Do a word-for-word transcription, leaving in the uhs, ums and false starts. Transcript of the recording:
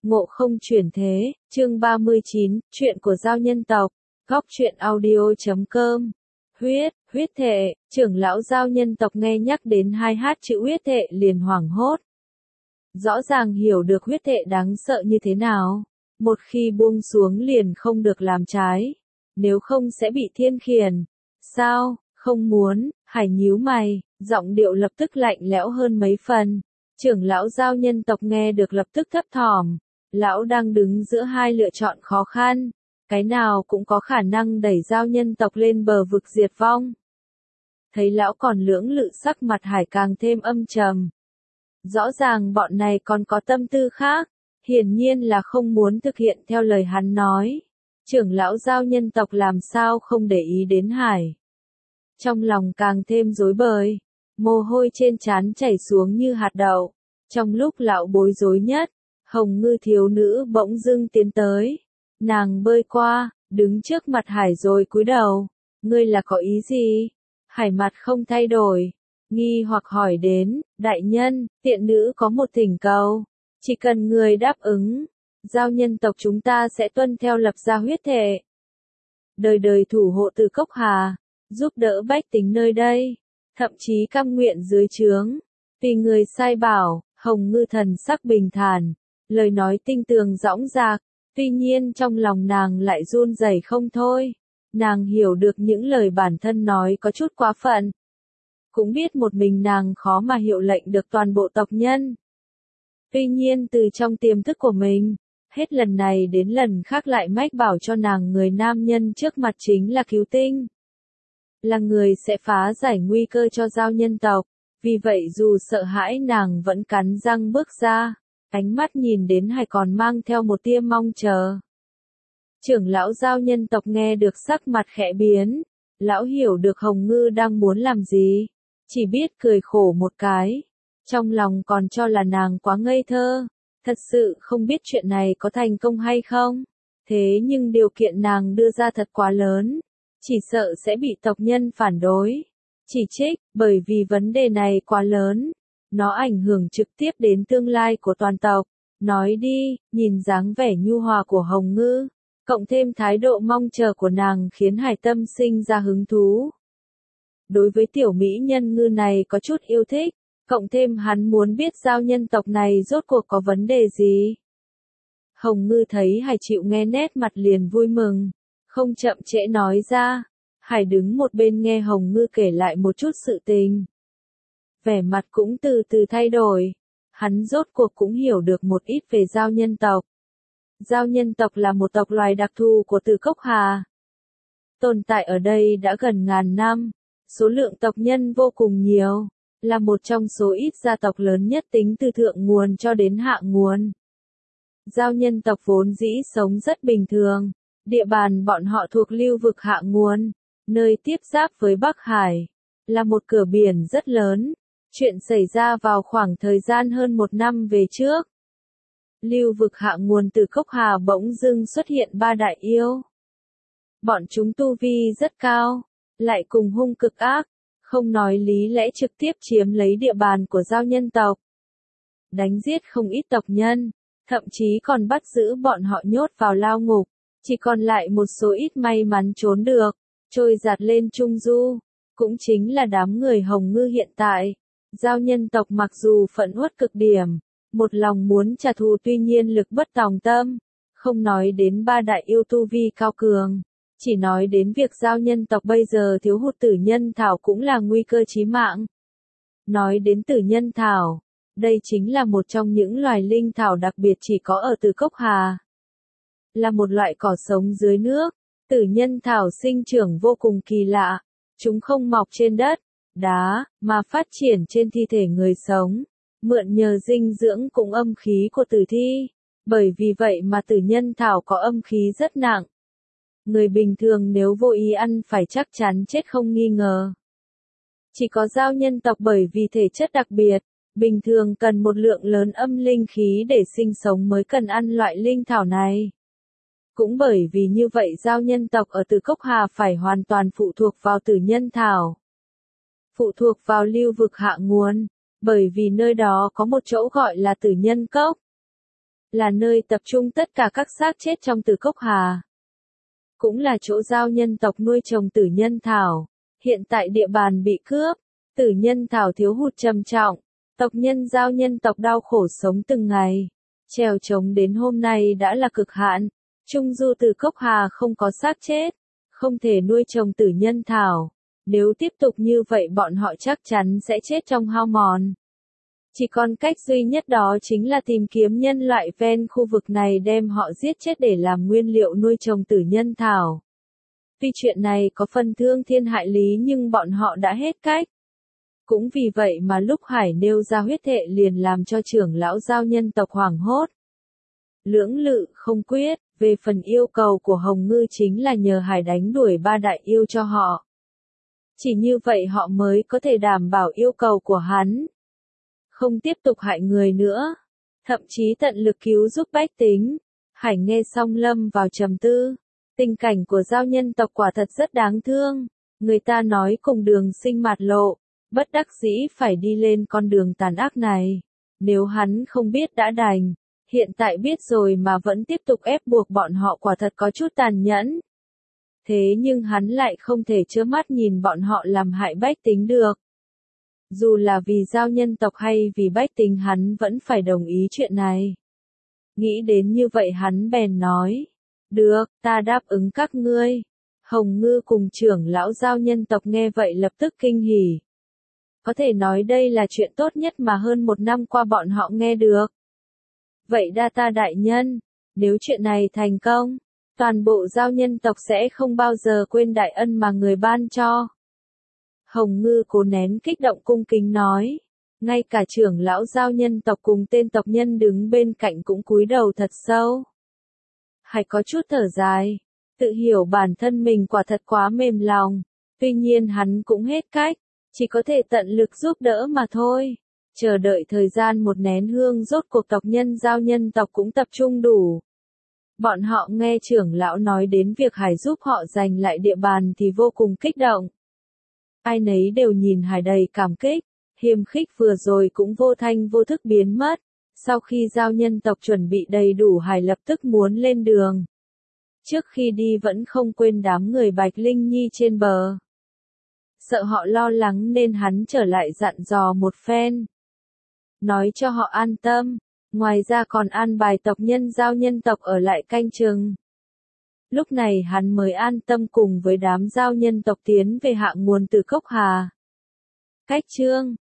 Ngộ không chuyển thế, chương ba mươi chín, chuyện của giao nhân tộc, góc truyện audio chấm com. Huyết, huyết thệ, trưởng lão giao nhân tộc nghe nhắc đến hai hát chữ huyết thệ liền hoảng hốt. Rõ ràng hiểu được huyết thệ đáng sợ như thế nào. Một khi buông xuống liền không được làm trái. Nếu không sẽ bị thiên khiển. Sao, không muốn, Hải nhíu mày, giọng điệu lập tức lạnh lẽo hơn mấy phần. Trưởng lão giao nhân tộc nghe được lập tức thấp thỏm. Lão đang đứng giữa hai lựa chọn khó khăn. Cái nào cũng có khả năng đẩy giao nhân tộc lên bờ vực diệt vong. Thấy lão còn lưỡng lự, sắc mặt Hải càng thêm âm trầm. Rõ ràng bọn này còn có tâm tư khác. Hiển nhiên là không muốn thực hiện theo lời hắn nói. Trưởng lão giao nhân tộc làm sao không để ý đến Hải. Trong lòng càng thêm rối bời. Mồ hôi trên trán chảy xuống như hạt đậu. Trong lúc lão bối rối nhất, Hồng Ngư thiếu nữ bỗng dưng tiến tới. Nàng bơi qua, đứng trước mặt Hải rồi cúi đầu. Ngươi là có ý gì? Hải mặt không thay đổi. Nghi hoặc hỏi đến, đại nhân, tiện nữ có một thỉnh cầu. Chỉ cần người đáp ứng, giao nhân tộc chúng ta sẽ tuân theo lập ra huyết thệ. Đời đời thủ hộ Từ Cốc Hà, giúp đỡ bách tính nơi đây, thậm chí cam nguyện dưới trướng. Vì người sai bảo, Hồng Ngư thần sắc bình thản, lời nói tinh tường dõng dạc, tuy nhiên trong lòng nàng lại run rẩy không thôi. Nàng hiểu được những lời bản thân nói có chút quá phận. Cũng biết một mình nàng khó mà hiệu lệnh được toàn bộ tộc nhân. Tuy nhiên từ trong tiềm thức của mình, hết lần này đến lần khác lại mách bảo cho nàng người nam nhân trước mặt chính là Cứu Tinh. Là người sẽ phá giải nguy cơ cho giao nhân tộc, vì vậy dù sợ hãi nàng vẫn cắn răng bước ra, ánh mắt nhìn đến Hải còn mang theo một tia mong chờ. Trưởng lão giao nhân tộc nghe được sắc mặt khẽ biến, lão hiểu được Hồng Ngư đang muốn làm gì, chỉ biết cười khổ một cái. Trong lòng còn cho là nàng quá ngây thơ, thật sự không biết chuyện này có thành công hay không. Thế nhưng điều kiện nàng đưa ra thật quá lớn, chỉ sợ sẽ bị tộc nhân phản đối, chỉ trích, bởi vì vấn đề này quá lớn. Nó ảnh hưởng trực tiếp đến tương lai của toàn tộc. Nói đi, nhìn dáng vẻ nhu hòa của Hồng Ngư, cộng thêm thái độ mong chờ của nàng khiến Hải tâm sinh ra hứng thú. Đối với tiểu mỹ nhân ngư này có chút yêu thích. Cộng thêm hắn muốn biết giao nhân tộc này rốt cuộc có vấn đề gì. Hồng Ngư thấy Hải chịu nghe nét mặt liền vui mừng, không chậm trễ nói ra. Hải đứng một bên nghe Hồng Ngư kể lại một chút sự tình. Vẻ mặt cũng từ từ thay đổi, hắn rốt cuộc cũng hiểu được một ít về giao nhân tộc. Giao nhân tộc là một tộc loài đặc thù của Từ Cốc Hà. Tồn tại ở đây đã gần ngàn năm, số lượng tộc nhân vô cùng nhiều. Là một trong số ít gia tộc lớn nhất tính từ thượng nguồn cho đến hạ nguồn. Giao nhân tộc vốn dĩ sống rất bình thường, địa bàn bọn họ thuộc lưu vực hạ nguồn, nơi tiếp giáp với Bắc Hải, là một cửa biển rất lớn. Chuyện xảy ra vào khoảng thời gian hơn một năm về trước. Lưu vực hạ nguồn Từ Cốc Hà bỗng dưng xuất hiện ba đại yêu. Bọn chúng tu vi rất cao, lại cùng hung cực ác. Không nói lý lẽ trực tiếp chiếm lấy địa bàn của giao nhân tộc. Đánh giết không ít tộc nhân, thậm chí còn bắt giữ bọn họ nhốt vào lao ngục. Chỉ còn lại một số ít may mắn trốn được, trôi giạt lên Trung Du. Cũng chính là đám người Hồng Ngư hiện tại. Giao nhân tộc mặc dù phẫn uất cực điểm, một lòng muốn trả thù tuy nhiên lực bất tòng tâm. Không nói đến ba đại yêu tu vi cao cường. Chỉ nói đến việc giao nhân tộc bây giờ thiếu hụt tử nhân thảo cũng là nguy cơ chí mạng. Nói đến tử nhân thảo, đây chính là một trong những loài linh thảo đặc biệt chỉ có ở Từ Cốc Hà. Là một loại cỏ sống dưới nước, tử nhân thảo sinh trưởng vô cùng kỳ lạ. Chúng không mọc trên đất, đá, mà phát triển trên thi thể người sống, mượn nhờ dinh dưỡng cùng âm khí của tử thi. Bởi vì vậy mà tử nhân thảo có âm khí rất nặng. Người bình thường nếu vô ý ăn phải chắc chắn chết không nghi ngờ. Chỉ có giao nhân tộc bởi vì thể chất đặc biệt, bình thường cần một lượng lớn âm linh khí để sinh sống mới cần ăn loại linh thảo này. Cũng bởi vì như vậy giao nhân tộc ở Từ Cốc Hà phải hoàn toàn phụ thuộc vào tử nhân thảo. Phụ thuộc vào lưu vực hạ nguồn, bởi vì nơi đó có một chỗ gọi là tử nhân cốc. là nơi tập trung tất cả các xác chết trong Tử Cốc Hà. Cũng là chỗ giao nhân tộc nuôi trồng tử nhân thảo. Hiện tại địa bàn bị cướp, tử nhân thảo thiếu hụt trầm trọng, tộc nhân giao nhân tộc đau khổ sống từng ngày. Trèo trống đến hôm nay đã là cực hạn, trung du Tử Cốc Hà không có xác chết, không thể nuôi trồng tử nhân thảo. Nếu tiếp tục như vậy bọn họ chắc chắn sẽ chết trong hao mòn. Chỉ còn cách duy nhất đó chính là tìm kiếm nhân loại ven khu vực này đem họ giết chết để làm nguyên liệu nuôi trồng tử nhân thảo. Tuy chuyện này có phần thương thiên hại lý nhưng bọn họ đã hết cách. Cũng vì vậy mà lúc Hải nêu ra huyết thệ liền làm cho trưởng lão giao nhân tộc hoảng hốt. Lưỡng lự không quyết, về phần yêu cầu của Hồng Ngư chính là nhờ Hải đánh đuổi ba đại yêu cho họ. Chỉ như vậy họ mới có thể đảm bảo yêu cầu của hắn. Không tiếp tục hại người nữa, thậm chí tận lực cứu giúp bách tính. Hải nghe xong lâm vào trầm tư. Tình cảnh của giao nhân tộc quả thật rất đáng thương. Người ta nói cùng đường sinh mạt lộ, bất đắc dĩ phải đi lên con đường tàn ác này. Nếu hắn không biết đã đành, hiện tại biết rồi mà vẫn tiếp tục ép buộc bọn họ quả thật có chút tàn nhẫn. Thế nhưng hắn lại không thể trơ mắt nhìn bọn họ làm hại bách tính được. Dù là vì giao nhân tộc hay vì bách tính hắn vẫn phải đồng ý chuyện này. Nghĩ đến như vậy hắn bèn nói. Được, ta đáp ứng các ngươi. Hồng Ngư cùng trưởng lão giao nhân tộc nghe vậy lập tức kinh hỉ. Có thể nói đây là chuyện tốt nhất mà hơn một năm qua bọn họ nghe được. Vậy đa ta đại nhân, nếu chuyện này thành công, toàn bộ giao nhân tộc sẽ không bao giờ quên đại ân mà người ban cho. Hồng Ngư cố nén kích động cung kính nói. Ngay cả trưởng lão giao nhân tộc cùng tên tộc nhân đứng bên cạnh cũng cúi đầu thật sâu. Hay có chút thở dài, tự hiểu bản thân mình quả thật quá mềm lòng, tuy nhiên hắn cũng hết cách, chỉ có thể tận lực giúp đỡ mà thôi. Chờ đợi thời gian một nén hương rốt cuộc tộc nhân giao nhân tộc cũng tập trung đủ. Bọn họ nghe trưởng lão nói đến việc Hải giúp họ giành lại địa bàn thì vô cùng kích động. Ai nấy đều nhìn Hải đầy cảm kích, hiềm khích vừa rồi cũng vô thanh vô thức biến mất. Sau khi giao nhân tộc chuẩn bị đầy đủ Hải lập tức muốn lên đường. Trước khi đi vẫn không quên đám người Bạch Linh Nhi trên bờ. Sợ họ lo lắng nên hắn trở lại dặn dò một phen. Nói cho họ an tâm, ngoài ra còn an bài tộc nhân giao nhân tộc ở lại canh chừng. Lúc này hắn mới an tâm cùng với đám giao nhân tộc tiến về hạ nguồn Tử Cốc Hà. Cách chương